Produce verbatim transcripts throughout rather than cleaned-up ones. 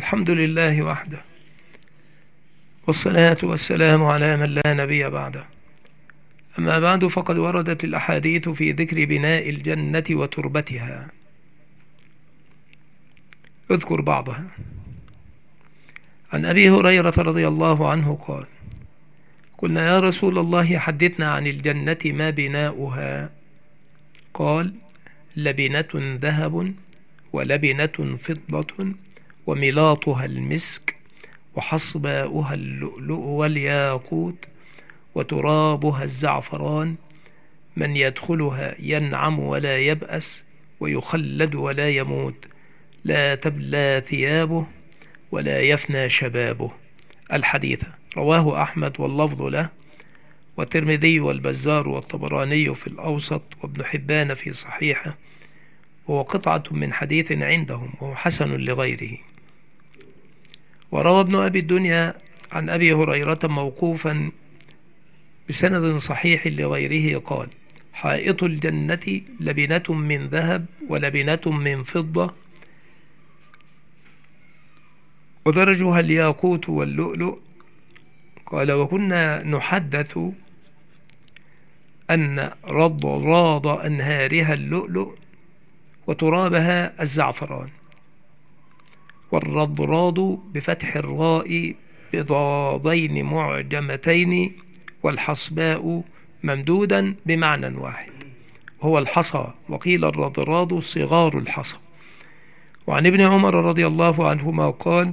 الحمد لله وحده، والصلاة والسلام على من لا نبي بعده. أما بعد، فقد وردت الأحاديث في ذكر بناء الجنة وتربتها. اذكر بعضها. عن أبي هريرة رضي الله عنه قال: قلنا يا رسول الله حدثنا عن الجنة ما بناؤها؟ قال: لبنة ذهب ولبنة فضة وملاطها المسك وحصباؤها اللؤلؤ والياقوت وترابها الزعفران، من يدخلها ينعم ولا يبأس ويخلد ولا يموت، لا تبلى ثيابه ولا يفنى شبابه. الحديث رواه أحمد واللفظ له، والترمذي والبزار والطبراني في الأوسط، وابن حبان في صحيحه، وهو قطعة من حديث عندهم وهو حسن لغيره. وروى ابن أبي الدنيا عن أبي هريرة موقوفا بسند صحيح لغيره قال: حائط الجنة لبنة من ذهب ولبنة من فضة ودرجها الياقوت واللؤلؤ. قال: وكنا نحدث أن رضراض أنهارها اللؤلؤ وترابها الزعفران. والرضراض بفتح الراء بضادين معجمتين، والحصباء ممدودا بمعنى واحد وهو الحصى، وقيل الرضراض صغار الحصى. وعن ابن عمر رضي الله عنهما قال: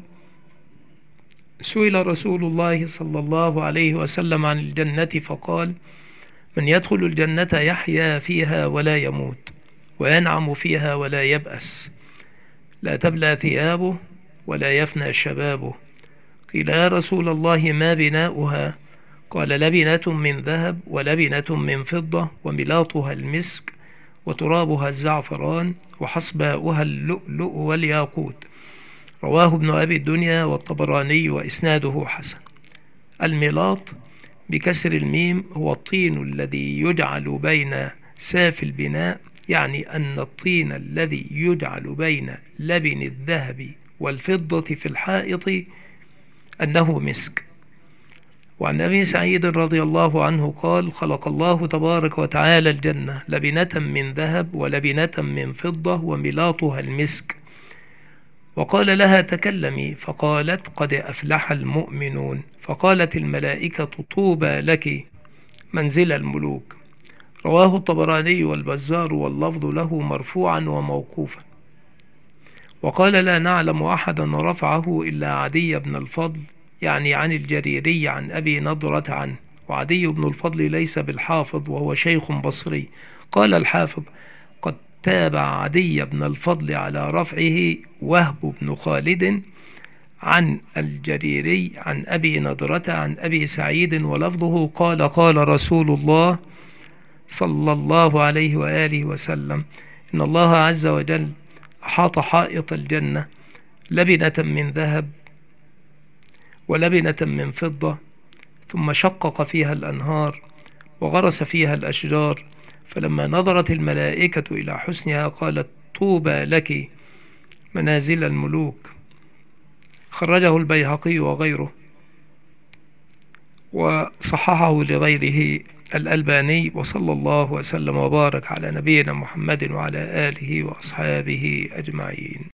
سئل رسول الله صلى الله عليه وسلم عن الجنة فقال: من يدخل الجنة يحيا فيها ولا يموت، وينعم فيها ولا يبأس، لا تبلى ثيابه ولا يفنى شبابه. قيل: يا رسول الله ما بناؤها؟ قال: لبنة من ذهب ولبنة من فضة وملاطها المسك وترابها الزعفران وحصباؤها اللؤلؤ والياقوت. رواه ابن أبي الدنيا والطبراني وإسناده حسن. الملاط بكسر الميم هو الطين الذي يجعل بين ساف البناء، يعني أن الطين الذي يجعل بين لبن الذهب والفضة في الحائط أنه مسك. وعن أبي سعيد رضي الله عنه قال: خلق الله تبارك وتعالى الجنة لبنة من ذهب ولبنة من فضة وملاطها المسك، وقال لها: تكلمي، فقالت: قد أفلح المؤمنون. فقالت الملائكة: طوبى لك منزل الملوك. رواه الطبراني والبزار واللفظ له مرفوعا وموقوفا. وقال: لا نعلم أحدا رفعه إلا عدي بن الفضل، يعني عن الجريري عن أبي نضرة عنه. وعدي بن الفضل ليس بالحافظ وهو شيخ بصري. قال الحافظ: قد تابع عدي بن الفضل على رفعه وهب بن خالد عن الجريري عن أبي نضرة عن أبي سعيد، ولفظه: قال قال رسول الله صلى الله عليه وآله وسلم: إن الله عز وجل أحاط حائط الجنة لبنة من ذهب ولبنة من فضة، ثم شقق فيها الأنهار وغرس فيها الأشجار، فلما نظرت الملائكة إلى حسنها قالت: طوبى لك منازل الملوك. خرجه البيهقي وغيره، وصححه لغيره الألباني. وصلى الله وسلم وبارك على نبينا محمد وعلى آله وأصحابه أجمعين.